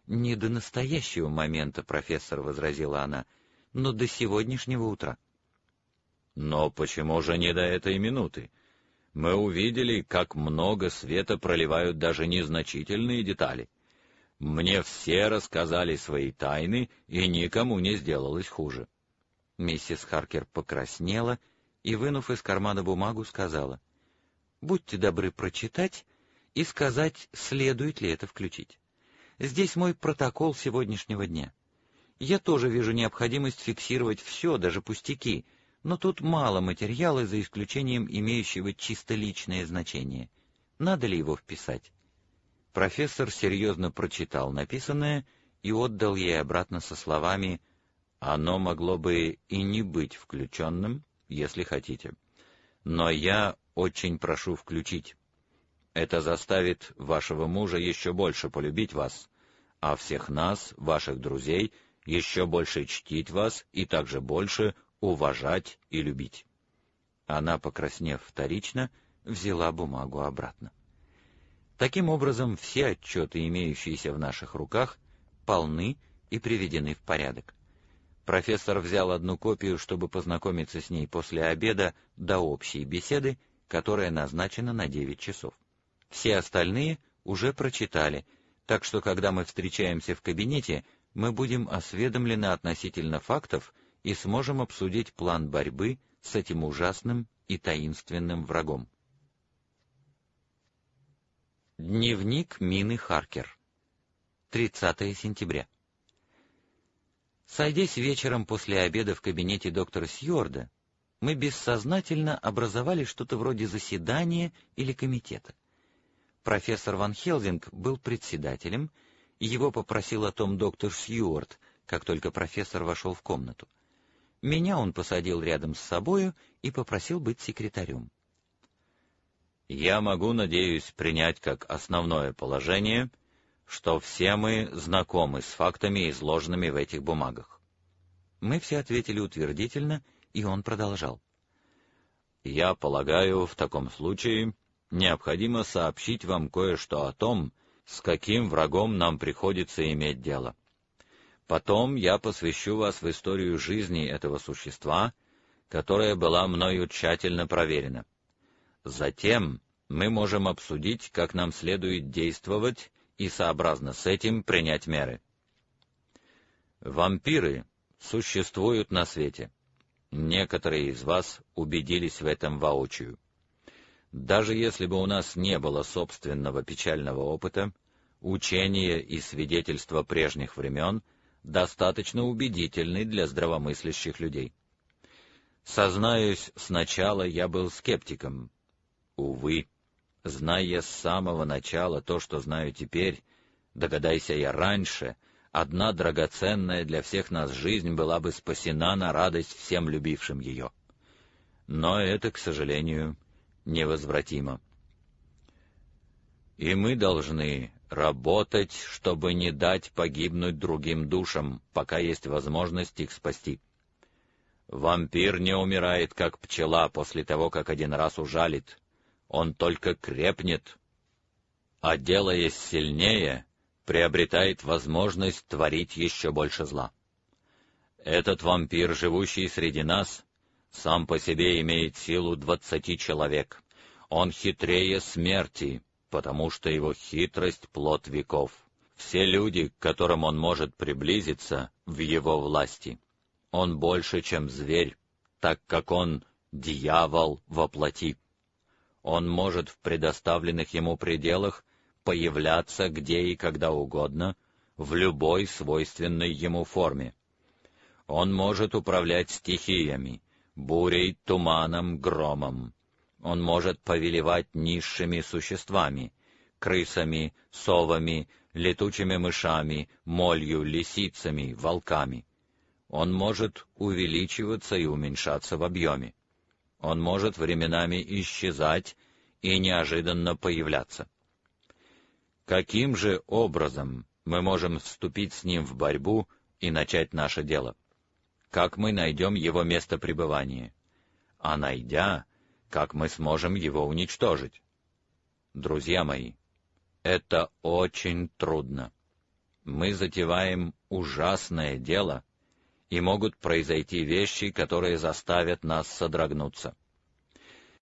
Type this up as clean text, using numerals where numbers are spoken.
«Не до настоящего момента, профессор», — возразила она, — «но до сегодняшнего утра». «Но почему же не до этой минуты? Мы увидели, как много света проливают даже незначительные детали. Мне все рассказали свои тайны, и никому не сделалось хуже». Миссис Харкер покраснела и, вынув из кармана бумагу, сказала: «Будьте добры прочитать и сказать, следует ли это включить. Здесь мой протокол сегодняшнего дня. Я тоже вижу необходимость фиксировать все, даже пустяки, но тут мало материала, за исключением имеющего чисто личное значение. Надо ли его вписать?» Профессор серьезно прочитал написанное и отдал ей обратно со словами: «Оно могло бы и не быть включенным, если хотите. Но я очень прошу включить. Это заставит вашего мужа еще больше полюбить вас, а всех нас, ваших друзей, еще больше чтить вас и также больше уважать и любить». Она, покраснев вторично, взяла бумагу обратно. Таким образом, все отчеты, имеющиеся в наших руках, полны и приведены в порядок. Профессор взял одну копию, чтобы познакомиться с ней после обеда до общей беседы, которая назначена на 9 часов. Все остальные уже прочитали, так что, когда мы встречаемся в кабинете, мы будем осведомлены относительно фактов и сможем обсудить план борьбы с этим ужасным и таинственным врагом. Дневник Мины Харкер. 30 сентября. Сойдясь вечером после обеда в кабинете доктора Сьюарда, мы бессознательно образовали что-то вроде заседания или комитета. Профессор Ван Хелзинг был председателем, и его попросил о том доктор Сьюард, как только профессор вошел в комнату. Меня он посадил рядом с собою и попросил быть секретарем. «Я могу, надеюсь, принять как основное положение, что все мы знакомы с фактами, изложенными в этих бумагах». Мы все ответили утвердительно, и он продолжал. «Я полагаю, в таком случае необходимо сообщить вам кое-что о том, с каким врагом нам приходится иметь дело. Потом я посвящу вас в историю жизни этого существа, которая была мною тщательно проверена. Затем мы можем обсудить, как нам следует действовать, и сообразно с этим принять меры. Вампиры существуют на свете. Некоторые из вас убедились в этом воочию. Даже если бы у нас не было собственного печального опыта, учения и свидетельства прежних времен достаточно убедительны для здравомыслящих людей. Сознаюсь, сначала я был скептиком. Увы, зная с самого начала то, что знаю теперь, догадайся я раньше, одна драгоценная для всех нас жизнь была бы спасена на радость всем любившим ее. Но это, к сожалению, невозвратимо. И мы должны работать, чтобы не дать погибнуть другим душам, пока есть возможность их спасти. Вампир не умирает, как пчела, после того, как один раз ужалит. Он только крепнет, а, делаясь сильнее, приобретает возможность творить еще больше зла. Этот вампир, живущий среди нас, сам по себе имеет силу 20 человек. Он хитрее смерти, потому что его хитрость — плод веков. Все люди, к которым он может приблизиться, в его власти. Он больше, чем зверь, так как он — дьявол во плоти. Он может в предоставленных ему пределах появляться где и когда угодно, в любой свойственной ему форме. Он может управлять стихиями, бурей, туманом, громом. Он может повелевать низшими существами, крысами, совами, летучими мышами, молью, лисицами, волками. Он может увеличиваться и уменьшаться в объеме. Он может временами исчезать и неожиданно появляться. Каким же образом мы можем вступить с ним в борьбу и начать наше дело? Как мы найдем его место пребывания? А найдя, как мы сможем его уничтожить? Друзья мои, это очень трудно. Мы затеваем ужасное дело, и могут произойти вещи, которые заставят нас содрогнуться.